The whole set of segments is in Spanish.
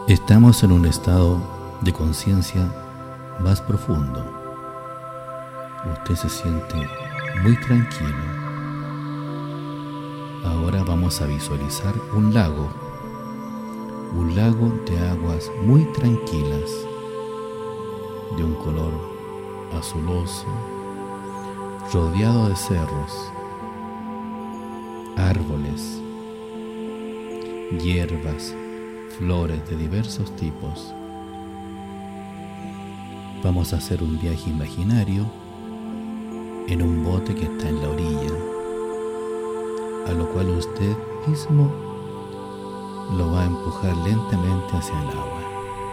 Estamos en un estado de conciencia más profundo. Usted se siente muy tranquilo. Ahora vamos a visualizar un lago de aguas muy tranquilas, de un color azuloso, rodeado de cerros, árboles, hierbas, flores de diversos tipos. Vamos a hacer un viaje imaginario en un bote que está en la orilla, a lo cual usted mismo lo va a empujar lentamente hacia el agua.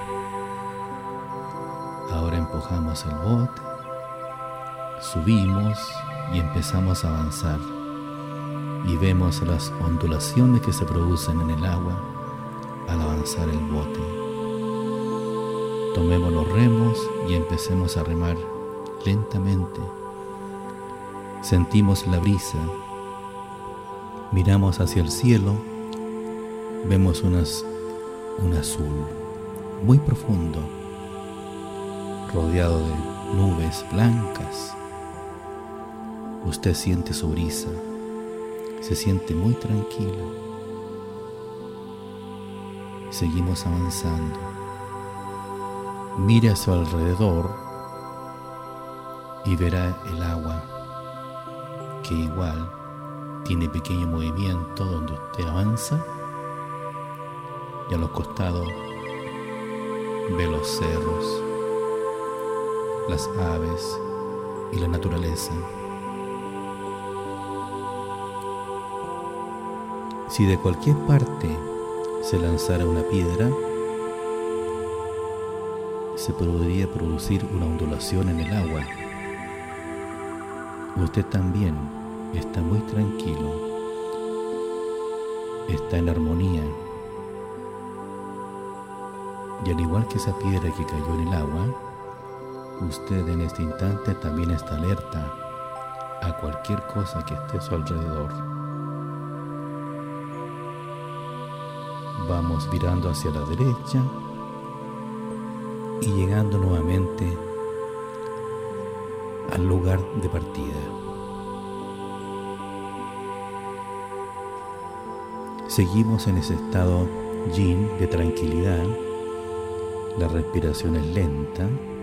Ahora empujamos el bote, subimos y empezamos a avanzar, y vemos las ondulaciones que se producen en el agua al avanzar el bote. Tomemos los remos y empecemos a remar lentamente. Sentimos la brisa, miramos hacia el cielo, vemos un azul muy profundo, rodeado de nubes blancas. Usted siente su brisa, se siente muy tranquilo. Seguimos avanzando. Mire a su alrededor y verá el agua, que igual tiene pequeño movimiento donde usted avanza, y a los costados ve los cerros, las aves y la naturaleza. Si de cualquier parte se lanzara una piedra, se podría producir una ondulación en el agua. Usted también está muy tranquilo, está en armonía, y al igual que esa piedra que cayó en el agua, usted en este instante también está alerta a cualquier cosa que esté a su alrededor. Vamos virando hacia la derecha y llegando nuevamente al lugar de partida. Seguimos en ese estado yin de tranquilidad. La respiración es lenta,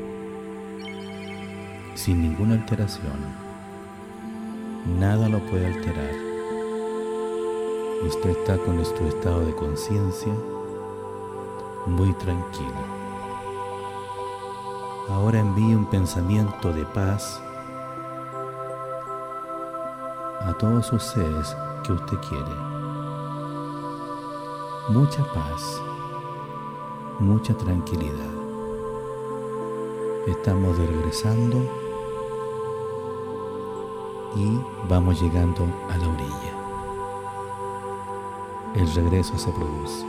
sin ninguna alteración. Nada lo puede alterar. Usted está con nuestro estado de conciencia muy tranquilo. Ahora envíe un pensamiento de paz a todos sus seres que usted quiere. Mucha paz, mucha tranquilidad. Estamos regresando y vamos llegando a la orilla. El regreso se produce.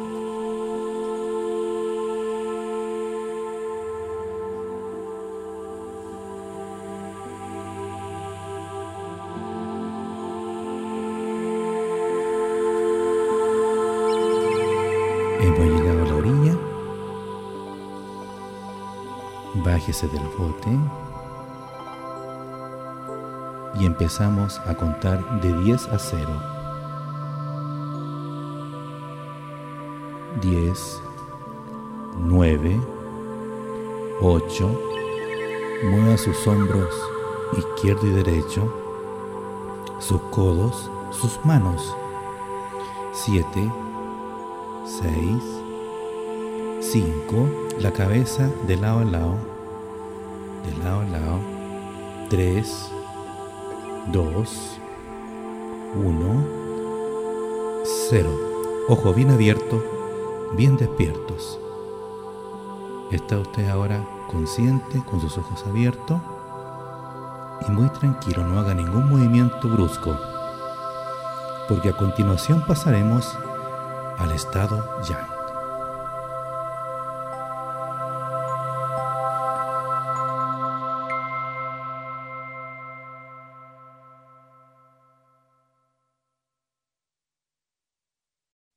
Hemos llegado a la orilla. Bájese del bote y empezamos a contar de 10 a 0. 10, 9, 8, mueva sus hombros izquierdo y derecho, sus codos, sus manos. 7, 6, 5, la cabeza de lado a lado, 3, 2, 1, 0. Ojo bien abierto, bien despiertos. Está usted ahora consciente, con sus ojos abiertos y muy tranquilo. No haga ningún movimiento brusco, porque a continuación pasaremos al estado yang.